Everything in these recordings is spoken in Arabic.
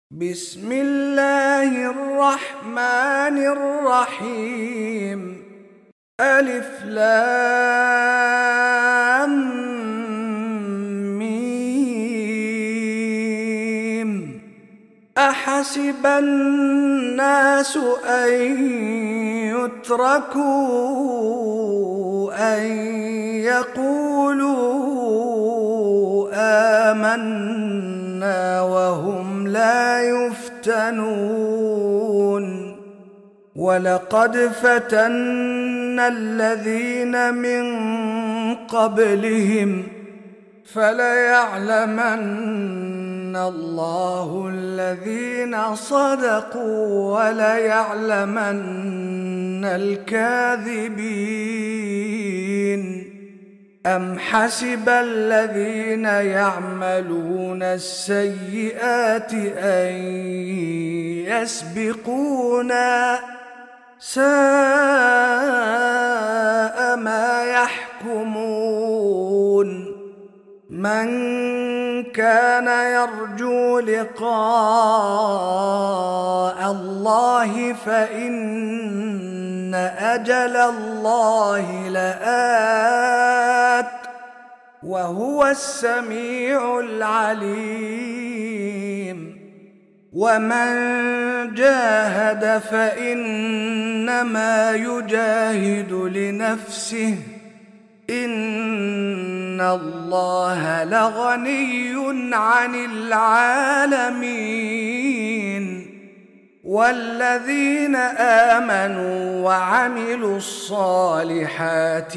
بسم الله الرحمن الرحيم. ألف لام ميم. أحسب الناس أن يتركوا أن يقولوا آمنا وهم لا يفتنون. ولقد فتنا الذين من قبلهم فليعلمن الله الذين صدقوا وليعلمن الكاذبين. أم حسب الذين يعملون السيئات أن يسبقونا ساء ما يحكمون. من كان يرجو لقاء الله فإن أجل الله لآت وهو السميع العليم. ومن جاهد فإنما يجاهد لنفسه إن الله لغني عن العالمين. والذين آمنوا وعملوا الصالحات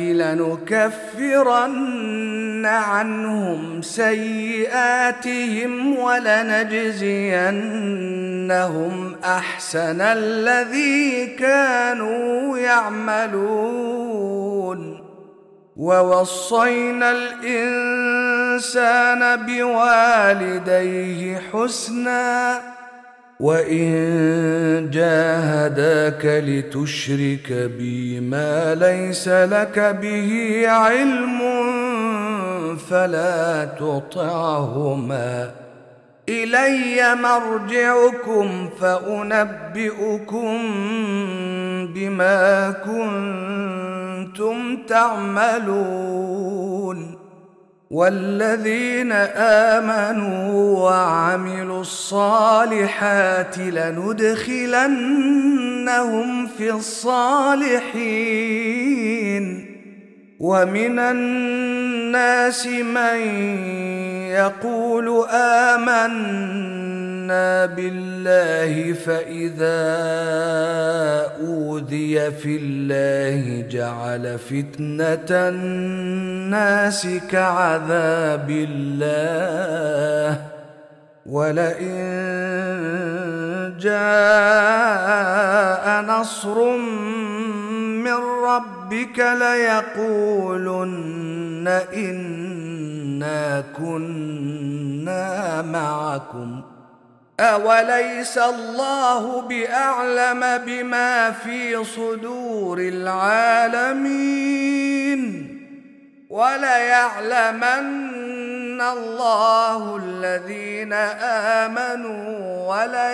لنكفرن عنهم سيئاتهم ولنجزينهم أحسن الذي كانوا يعملون. ووصينا الإنسان بوالديه حسنا وإن جاهداك لتشرك بي ما ليس لك به علم فلا تطعهما إلي مرجعكم فأنبئكم بما كنتم تعملون. والذين آمنوا وعملوا الصالحات لندخلنهم في الصالحين. ومن الناس من يقول آمنا بالله فإذا أوذي في الله جعل فتنة الناس كعذاب الله ولئن جاء نصر من ربك ليقولن إنا كنا معكم أوليس الله بأعلم بما في صدور العالمين. وليعلمن الله الذين آمنوا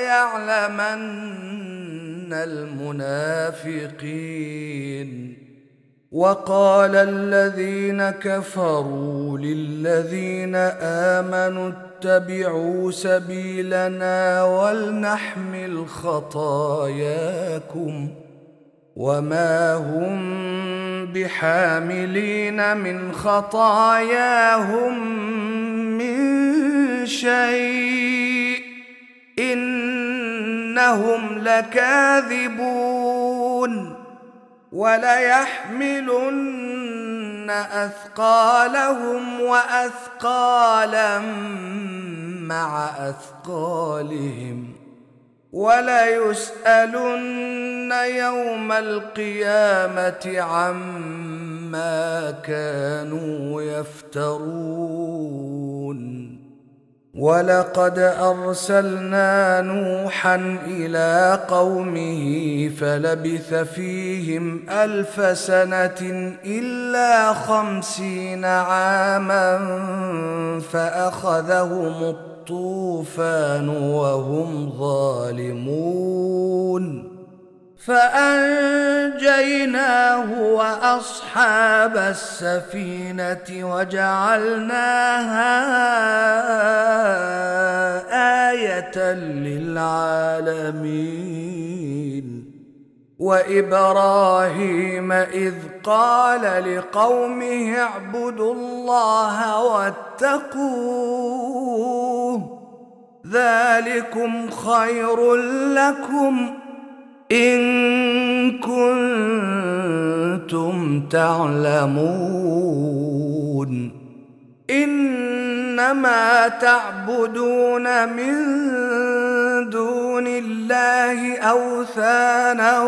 وليعلمن المنافقين. وقال الذين كفروا للذين آمنوا اتبعوا سبيلنا ولنحمل خطاياكم وما هم بحاملين من خطاياهم من شيء إنهم لكاذبون. وليحملن أثقالهم وأثقالا مع أثقالهم وليسألن يوم القيامة عما كانوا يفترون. ولقد أرسلنا نوحا إلى قومه فلبث فيهم 1000 سنة إلا 50 عاما فأخذهم الطوفان وهم ظالمون فأنجيناه وأصحاب السفينة وجعلناها آية للعالمين وإبراهيم إذ قال لقومه اعبدوا الله واتقوه ذلكم خير لكم إن كنتم تعلمون إنما تعبدون من دون الله أوثانا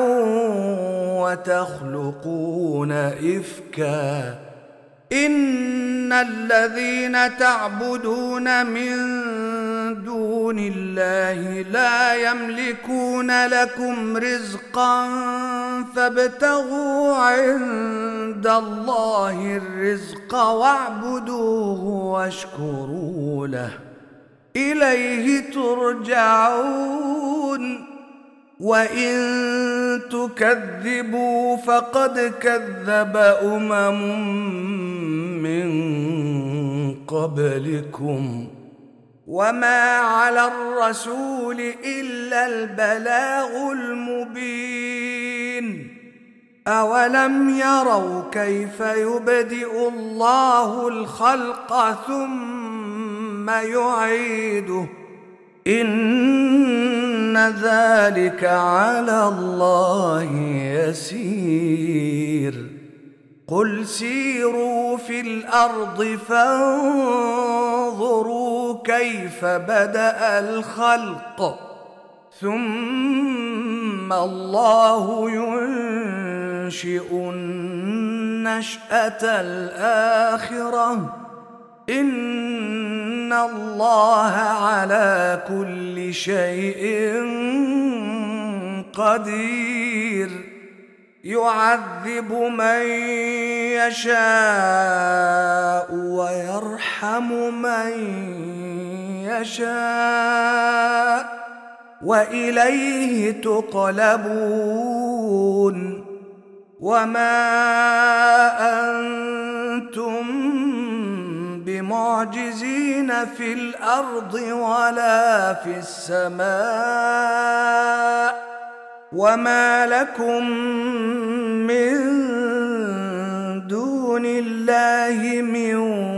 وتخلقون إفكا إن الذين تعبدون من دون الله لا يملكون لكم رزقا فابتغوا عند الله الرزق واعبدوه واشكروا له إليه ترجعون وإن تكذبوا فقد كذب من قبلكم وما على الرسول إلا البلاغ المبين أولم يروا كيف يبدئ الله الخلق ثم يعيده إن ذلك على الله يسير قل سيروا في الأرض فانظروا كيف بدأ الخلق ثم الله ينشئ النشأة الآخرة إن الله على كل شيء قدير يعذب من يشاء ويرحم من يشاء وإليه تقلبون وما أنتم بمعجزين في الأرض ولا في السماء وما لكم من دون الله من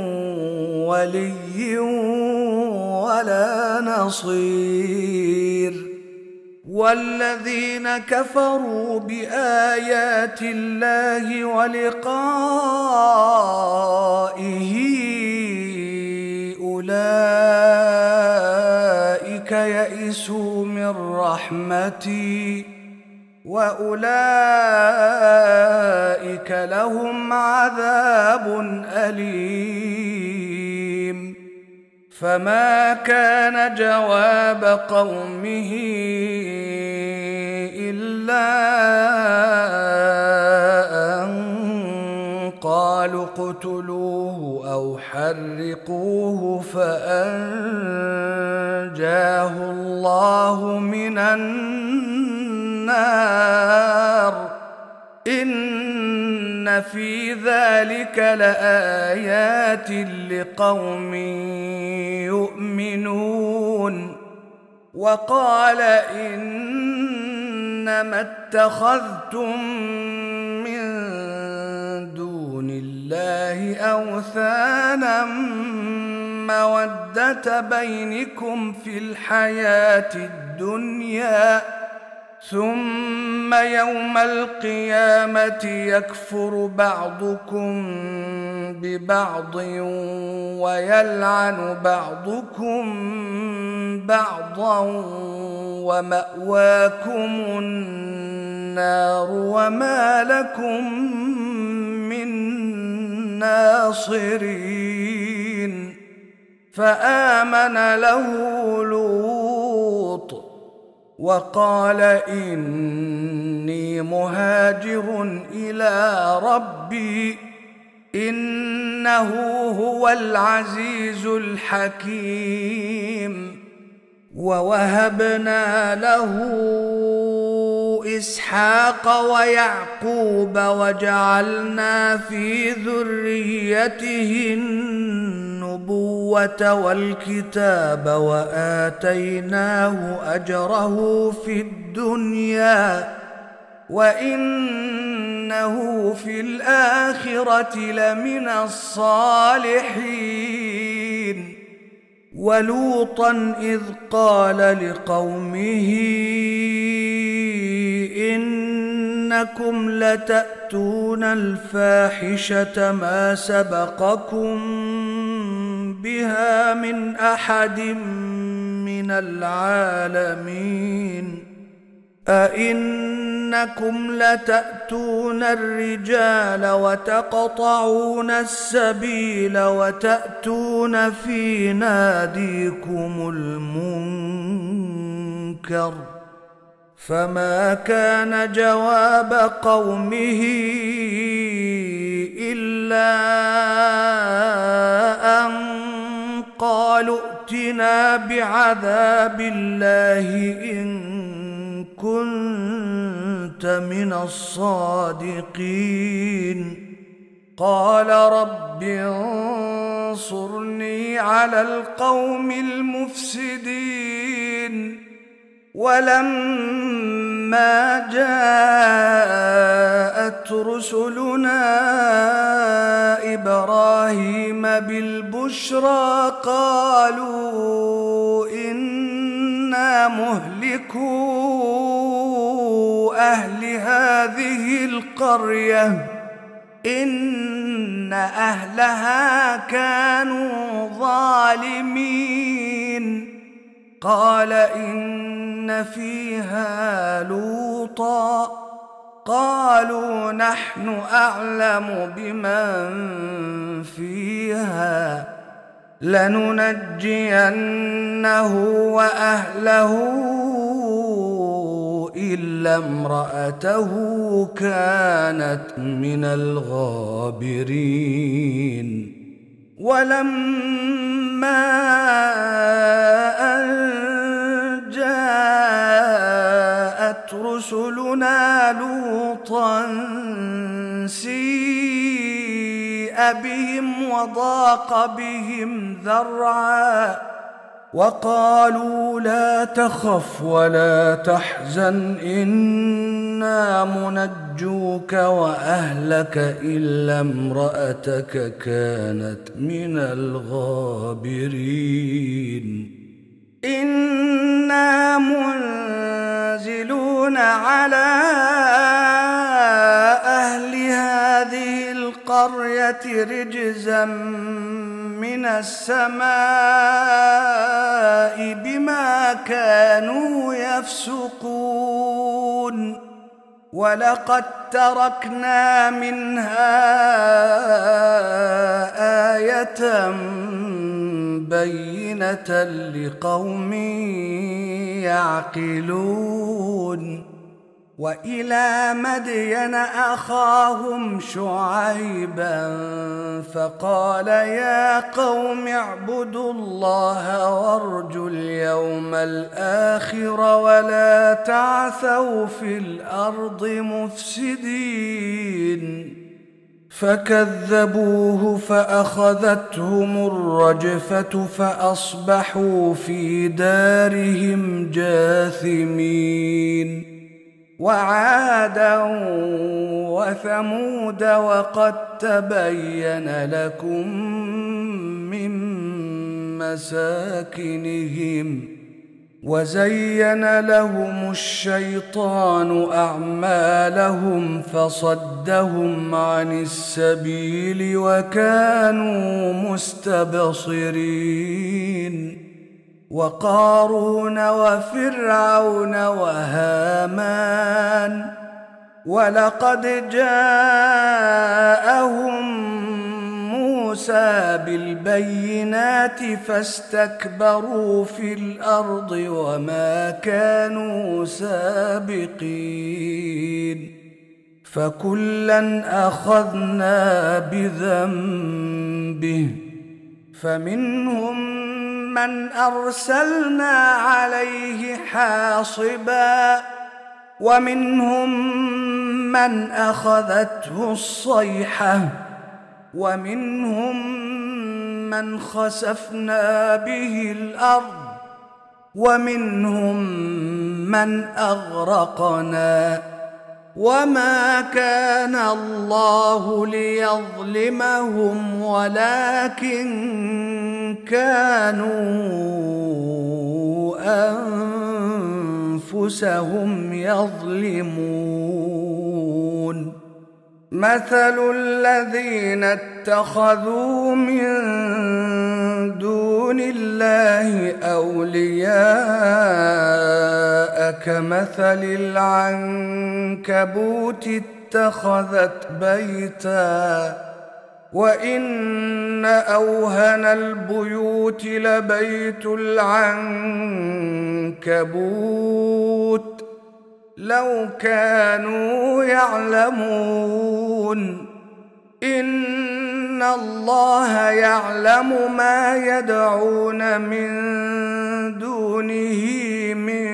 ولي ولا نصير والذين كفروا بآيات الله ولقائه أولئك يئسوا من رحمتي وأولئك لهم عذاب أليم فما كان جواب قومه إلا أن قالوا اقتلوه أو حرقوه فأنجاه الله من النار إن في ذلك لآيات لقوم يؤمنون وقال إنما اتخذتم من دون الله أوثانا مودة بينكم في الحياة الدنيا ثم يوم القيامة يكفر بعضكم ببعض ويلعن بعضكم بعضا ومأواكم النار وما لكم من ناصرين فآمن له لوط وقال إني مهاجر إلى ربي إنه هو العزيز الحكيم. ووهبنا له إسحاق ويعقوب وجعلنا في ذريته النبوة والكتاب وآتيناه أجره في الدنيا وإنه في الآخرة لمن الصالحين. ولوطا إذ قال لقومه إنكم لتأتون الفاحشة ما سبقكم بها من أحد من العالمين أئنكم لتأتون الرجال وتقطعون السبيل وتأتون في ناديكم المنكر. فما كان جواب قومه إلا أن قالوا ائتنا بعذاب الله إن كنت من الصادقين. قال رب انصرني على القوم المفسدين. ولما جاءت رسلنا إبراهيم بالبشرى قالوا إنا مهلكو أهل هذه القرية إن أهلها كانوا ظالمين. قال إن فيها لوطا قالوا نحن أعلم بمن فيها لننجينه وأهله إلا امرأته كانت من الغابرين. ولما أن جاءت رسلنا لوطا سيء بهم وضاق بهم ذرعا وقالوا لا تخف ولا تحزن إنا منجوك وأهلك إلا امرأتك كانت من الغابرين. إنا منزلون على أهل هذه القرية رجزا من السماء بما كانوا يفسقون. ولقد تركنا منها آية بينة لقوم يعقلون. وإلى مدين أخاهم شعيبا فقال يا قوم اعبدوا الله وارجوا اليوم الآخر ولا تعثوا في الأرض مفسدين. فكذبوه فأخذتهم الرجفة فأصبحوا في دارهم جاثمين. وعادا وثمود وقد تبين لكم من مساكنهم وزين لهم الشيطان أعمالهم فصدهم عن السبيل وكانوا مستبصرين. وقارون وفرعون وهامان ولقد جاءهم موسى بالبينات فاستكبروا في الأرض وما كانوا سابقين. فكلا أخذنا بذنبه فمنهم من أرسلنا عليه حاصبا ومنهم من أخذته الصيحة ومنهم من خسفنا به الأرض ومنهم من أغرقنا وما كان الله ليظلمهم ولكن كانوا أنفسهم يظلمون مثل الذين اتخذوا من دون الله أولياء كمثل العنكبوت اتخذت بيتا وإن أوهن البيوت لبيت العنكبوت لو كانوا يعلمون إن الله يعلم ما يدعون من دونه من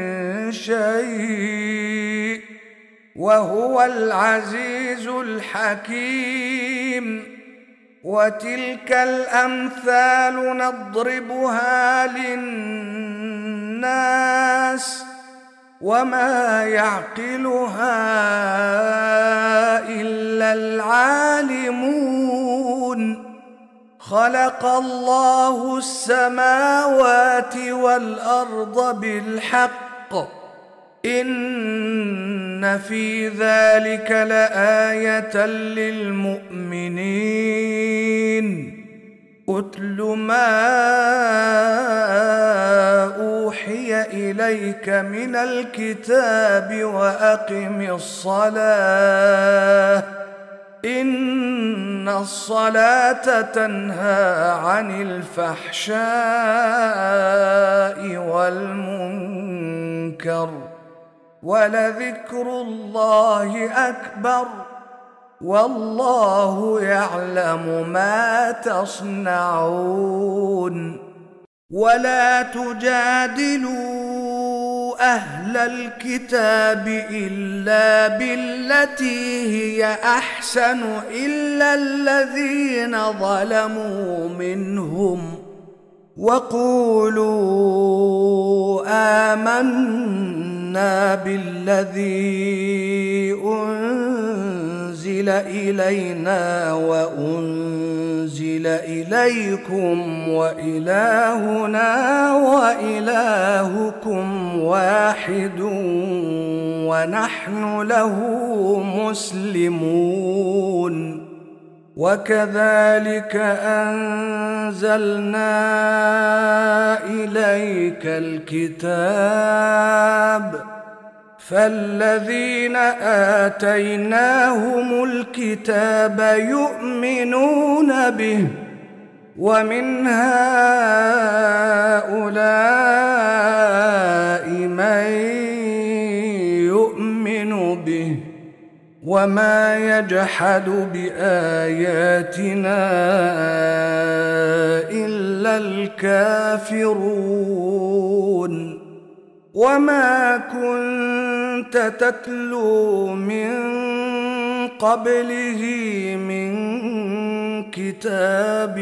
شيء وهو العزيز الحكيم وتلك الأمثال نضربها للناس وما يعقلها إلا العالمون خلق الله السماوات والأرض بالحق إن في ذلك لآية للمؤمنين أتل ما أوحي إليك من الكتاب وأقم الصلاة إن الصلاة تنهى عن الفحشاء والمنكر ولذكر الله أكبر والله يعلم ما تصنعون ولا تجادلوا أهل الكتاب إلا بالتي هي أحسن إلا الذين ظلموا منهم وقولوا آمنا بالذي أنزل إلينا وأنزل إليكم وإلهنا وإلهكم واحد ونحن له مسلمون وكذلك أنزلنا إليك الكتاب فالذين آتيناهم الكتاب يؤمنون به ومن هؤلاء من يؤمن به وما يجحد بآياتنا إلا الكافرون وما كنت تتلو من قبله من كتاب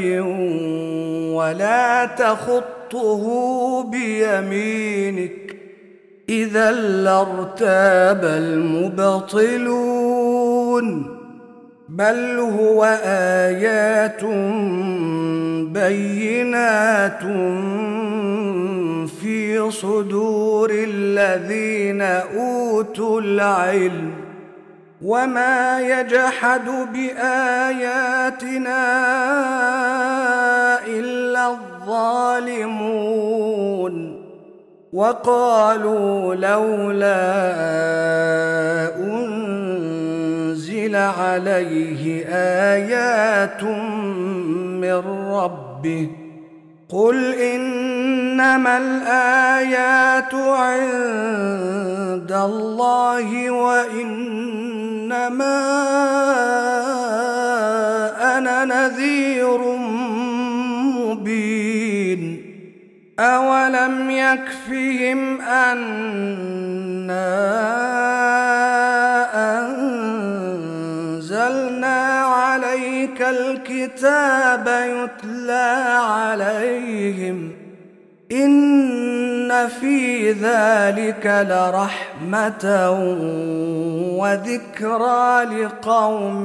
ولا تخطه بيمينك إذا لارتاب المبطلون بل هو آيات بينات في صدور الذين أوتوا العلم وما يجحد بآياتنا إلا الظالمون وقالوا لولا أنزل عليه آيات من ربه قل إن إنما الآيات عند الله وإنما أنا نذير مبين أولم يكفهم أنا أنزلنا عليك الكتاب يتلى عليهم إن في ذلك لرحمة وذكرى لقوم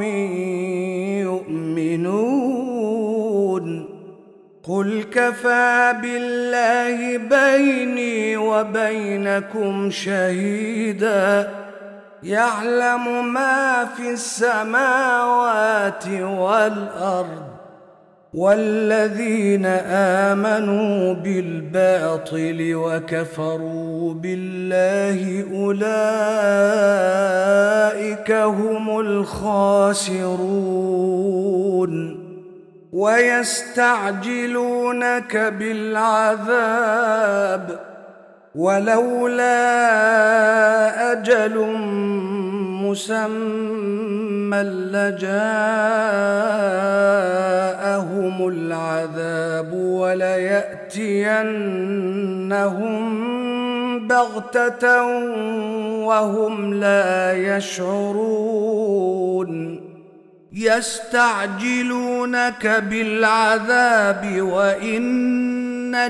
يؤمنون قل كفى بالله بيني وبينكم شهيدا يعلم ما في السماوات والأرض والذين آمنوا بالباطل وكفروا بالله أولئك هم الخاسرون ويستعجلونك بالعذاب ولولا أجل مسمى لجاءهم العذاب وليأتينهم بغتة وهم لا يشعرون يستعجلونك بالعذاب وإن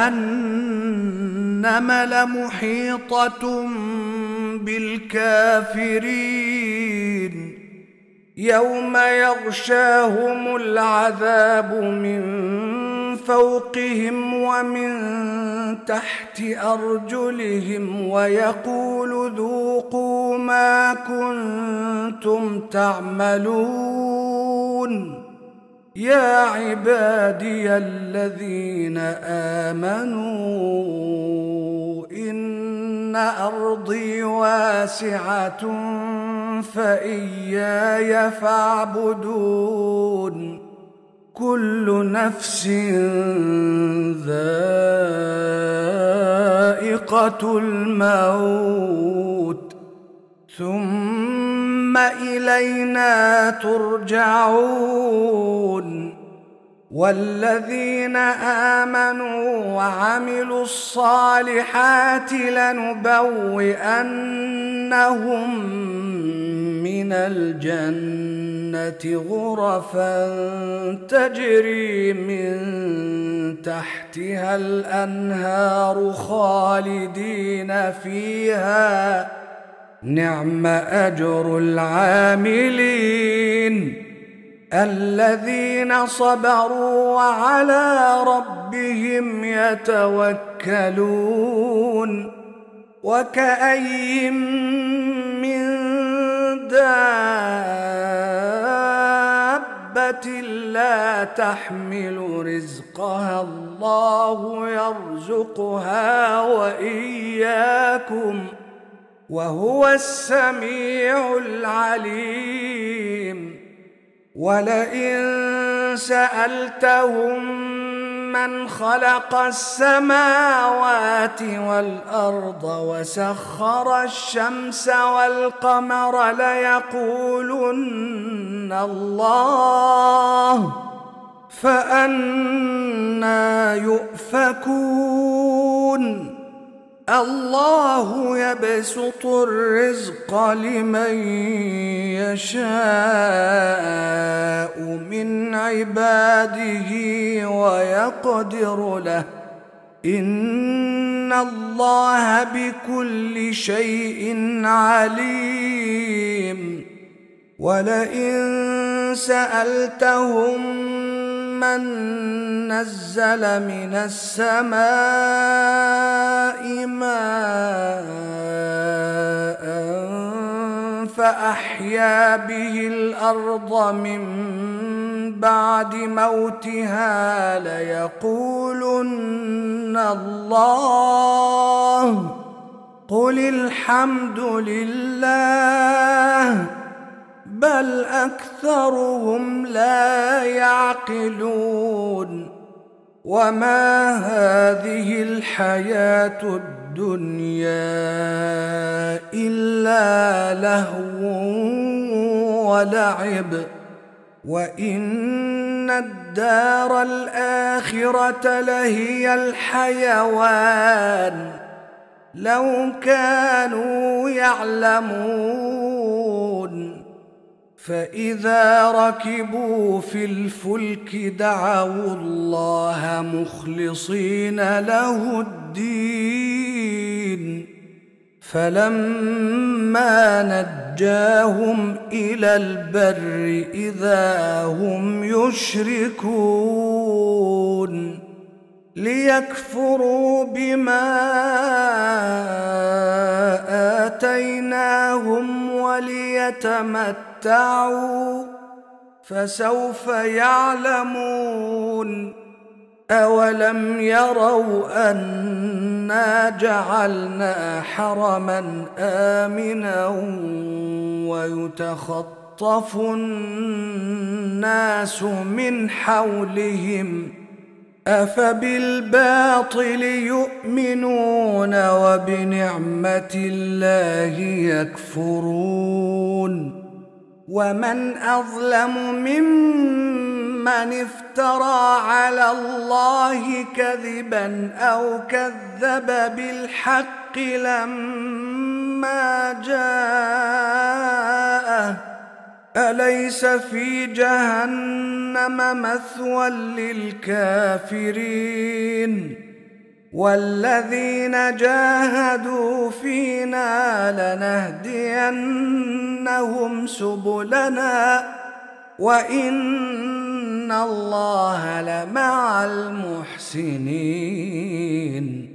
جهنم لمحيطة بالكافرين يوم يغشاهم العذاب من فوقهم ومن تحت أرجلهم ويقول ذوقوا ما كنتم تعملون يا عبادي الذين آمنوا إن أرضي واسعة فإياي فاعبدون كل نفس ذائقة الموت ثم إلينا ترجعون والذين آمنوا وعملوا الصالحات لنبوئنهم من الجنة غرفا تجري من تحتها الأنهار خالدين فيها نعم أجر العاملين الذين صبروا وعلى ربهم يتوكلون وكأي من دابة لا تحمل رزقها الله يرزقها وإياكم وهو السميع العليم ولئن سألتهم من خلق السماوات والأرض وسخر الشمس والقمر ليقولن الله فأنى يؤفكون الله يبسط الرزق لمن يشاء من عباده ويقدر له إن الله بكل شيء عليم ولئن سألتهم من نزل من السماء ماء فأحيا به الأرض من بعد موتها ليقولن الله قل الحمد لله بل أكثرهم لا يعقلون وما هذه الحياة الدنيا إلا لهو ولعب وإن الدار الآخرة لهي الحيوان لو كانوا يعلمون فإذا ركبوا في الفلك دعوا الله مخلصين له الدين فلما نجاهم إلى البر إذا هم يشركون ليكفروا بما آتيناهم وليتمتعوا فسوف يعلمون أولم يروا أنا جعلنا حرما آمنا ويتخطف الناس من حولهم أفبالباطل يؤمنون وبنعمة الله يكفرون ومن أظلم ممن افترى على الله كذبا أو كذب بالحق لما جاءه أليس في جهنم مثوى للكافرين والذين جاهدوا فينا لنهدينهم سبلنا وإن الله لمع المحسنين